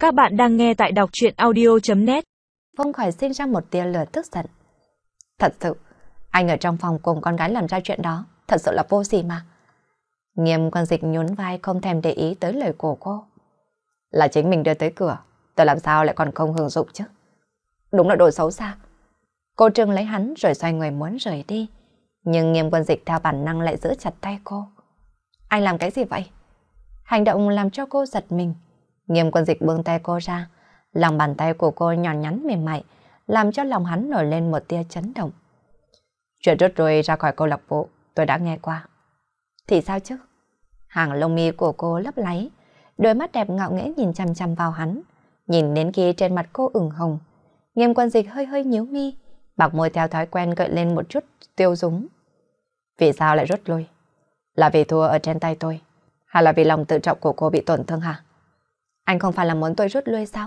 Các bạn đang nghe tại đọc truyện audio.net. Không khỏi sinh ra một tia lửa tức giận. Thật sự, anh ở trong phòng cùng con gái làm ra chuyện đó, thật sự là vô sỉ mà. Nghiêm Quân Dịch nhún vai không thèm để ý tới lời của cô. Là chính mình đưa tới cửa, tôi làm sao lại còn không hưởng dụng chứ? Đúng là đồ xấu xa. Cô trừng lấy hắn rồi xoay người muốn rời đi. Nhưng Nghiêm Quân Dịch theo bản năng lại giữ chặt tay cô. Anh làm cái gì vậy? Hành động làm cho cô giật mình. Nghiêm Quân Dịch buông tay cô ra. Lòng bàn tay của cô nhỏ nhắn mềm mại, làm cho lòng hắn nổi lên một tia chấn động. Chuyện rút lui ra khỏi câu lạc bộ, tôi đã nghe qua. Thì sao chứ? Hàng lông mi của cô lấp láy, đôi mắt đẹp ngạo nghễ nhìn chằm chằm vào hắn. Nhìn đến khi trên mặt cô ửng hồng, Nghiêm Quân Dịch hơi hơi nhíu mi, bạc môi theo thói quen gợi lên một chút tiêu dúng. Vì sao lại rút lui? Là vì thua ở trên tay tôi, hay là vì lòng tự trọng của cô bị tổn thương hả? Anh không phải là muốn tôi rút lui sao?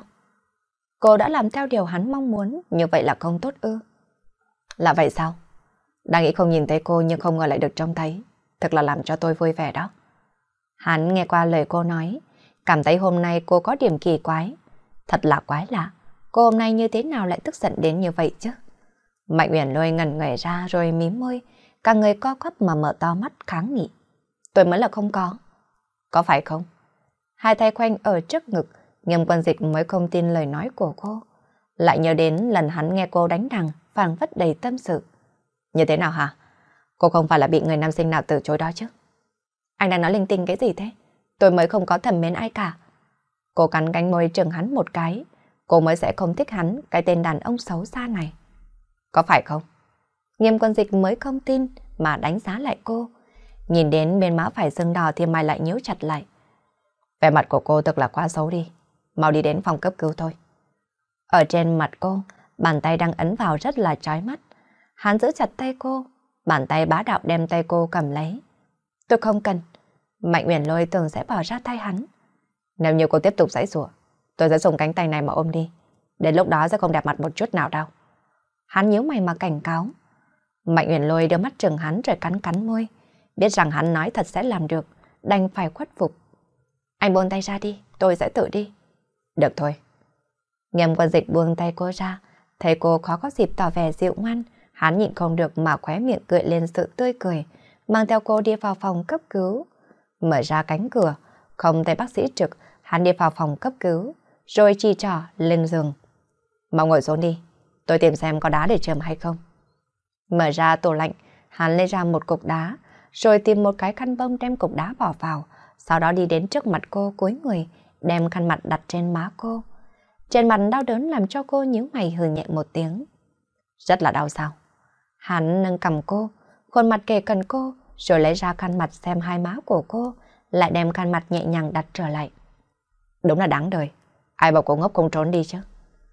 Cô đã làm theo điều hắn mong muốn, như vậy là không tốt ư? Là vậy sao? Đang nghĩ không nhìn thấy cô nhưng không ngờ lại được trông thấy. Thật là làm cho tôi vui vẻ đó. Hắn nghe qua lời cô nói, cảm thấy hôm nay cô có điểm kỳ quái. Thật là quái lạ, cô hôm nay như thế nào lại tức giận đến như vậy chứ? Mạnh Uyển Lôi ngẩn người ra rồi mím môi, cả người co quắp mà mở to mắt kháng nghị. Tôi mới là không có. Có phải không? Hai tay khoanh ở trước ngực, Nghiêm Quân Dịch mới không tin lời nói của cô. Lại nhớ đến lần hắn nghe cô đánh đằng, phảng phất đầy tâm sự. Như thế nào hả? Cô không phải là bị người nam sinh nào từ chối đó chứ? Anh đang nói linh tinh cái gì thế? Tôi mới không có thầm mến ai cả. Cô cắn cánh môi trừng hắn một cái. Cô mới sẽ không thích hắn, cái tên đàn ông xấu xa này. Có phải không? Nghiêm Quân Dịch mới không tin mà đánh giá lại cô. Nhìn đến bên má phải sưng đỏ thì mày lại nhíu chặt lại. Vẻ mặt của cô thật là quá xấu đi. Mau đi đến phòng cấp cứu thôi. Ở trên mặt cô, bàn tay đang ấn vào rất là chói mắt. Hắn giữ chặt tay cô, bàn tay bá đạo đem tay cô cầm lấy. Tôi không cần. Mạnh Uyển Lôi tưởng sẽ bỏ ra tay hắn. Nếu như cô tiếp tục giãy giụa, tôi sẽ dùng cánh tay này mà ôm đi. Đến lúc đó sẽ không đẹp mặt một chút nào đâu. Hắn nhíu mày mà cảnh cáo. Mạnh Uyển Lôi đưa mắt trừng hắn rồi cắn cắn môi. Biết rằng hắn nói thật sẽ làm được, đành phải khuất phục. Anh buông tay ra đi, tôi sẽ tự đi. Được thôi. Nghiêm Quân Dịch buông tay cô ra, thấy cô khó có dịp tỏ vẻ dịu ngoan, hắn nhịn không được mà khóe miệng gợi lên sự tươi cười, mang theo cô đi vào phòng cấp cứu. Mở ra cánh cửa, không thấy bác sĩ trực, hắn đi vào phòng cấp cứu, rồi chỉ trỏ lên giường. Mau ngồi xuống đi, tôi tìm xem có đá để chườm hay không. Mở ra tủ lạnh, hắn lấy ra một cục đá, rồi tìm một cái khăn bông đem cục đá bỏ vào, sau đó đi đến trước mặt cô cúi người, đem khăn mặt đặt trên má cô. Trên mặt đau đớn làm cho cô nhíu mày hừ nhẹ một tiếng. Rất là đau sao? Hắn nâng cầm cô, khuôn mặt kề gần cô, rồi lấy ra khăn mặt xem hai má của cô, lại đem khăn mặt nhẹ nhàng đặt trở lại. Đúng là đáng đời, ai bảo cô ngốc không trốn đi chứ?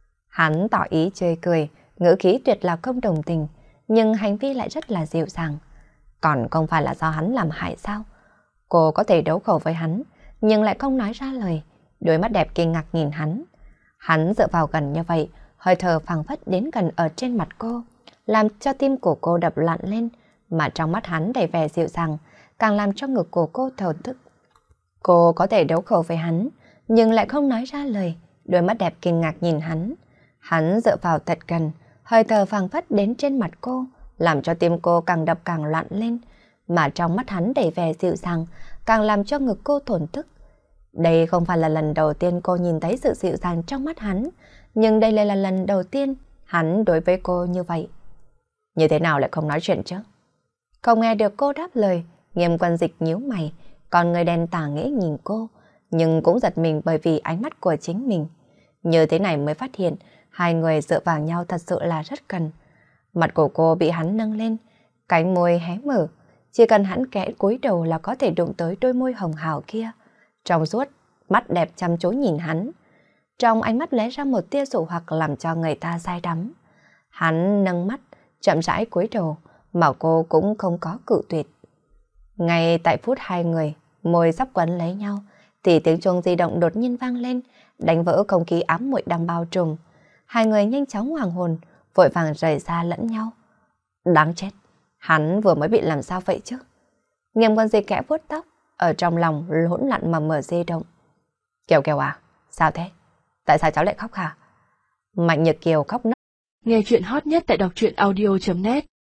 Hắn tỏ ý chơi cười, ngữ khí tuyệt là không đồng tình, nhưng hành vi lại rất là dịu dàng. Còn không phải là do hắn làm hại sao? Cô có thể đấu khẩu với hắn, nhưng lại không nói ra lời, đôi mắt đẹp kinh ngạc nhìn hắn. Hắn dựa vào gần như vậy, hơi thở phảng phất đến gần ở trên mặt cô, làm cho tim của cô đập loạn lên, mà trong mắt hắn đầy vẻ dịu dàng, càng làm cho ngực của cô thổn thức. Cô có thể đấu khẩu với hắn, nhưng lại không nói ra lời, đôi mắt đẹp kinh ngạc nhìn hắn. Hắn dựa vào thật gần, hơi thở phảng phất đến trên mặt cô, làm cho tim cô càng đập càng loạn lên, mà trong mắt hắn đầy vẻ dịu dàng, càng làm cho ngực cô thổn thức. Đây không phải là lần đầu tiên cô nhìn thấy sự dịu dàng trong mắt hắn, nhưng đây lại là lần đầu tiên hắn đối với cô như vậy. Như thế nào lại không nói chuyện chứ? Không nghe được cô đáp lời, Nghiêm Quân Dịch nhíu mày, còn người đen tả nghĩa nhìn cô, nhưng cũng giật mình bởi vì ánh mắt của chính mình. Như thế này mới phát hiện, hai người dựa vào nhau thật sự là rất gần. Mặt của cô bị hắn nâng lên, cánh môi hé mở, chỉ cần hắn kẽ cúi đầu là có thể đụng tới đôi môi hồng hào kia. Trong suốt, mắt đẹp chăm chú nhìn hắn. Trong ánh mắt lóe ra một tia dụ hoặc làm cho người ta say đắm. Hắn nâng mắt, chậm rãi cúi đầu, mà cô cũng không có cự tuyệt. Ngay tại phút hai người, môi sắp quấn lấy nhau, thì tiếng chuông di động đột nhiên vang lên, đánh vỡ không khí ám muội đang bao trùm. Hai người nhanh chóng hoàng hồn, vội vàng rời xa lẫn nhau. Đáng chết, hắn vừa mới bị làm sao vậy chứ? Nghiêm Quân Dịch kẽ vuốt tóc, ở trong lòng hỗn loạn mà mở di động. Kiều Kiều à, sao thế? Tại sao cháu lại khóc hả? Mạnh Nhược Kiều khóc nấc. Nghe chuyện hot nhất tại đọc truyện audio.net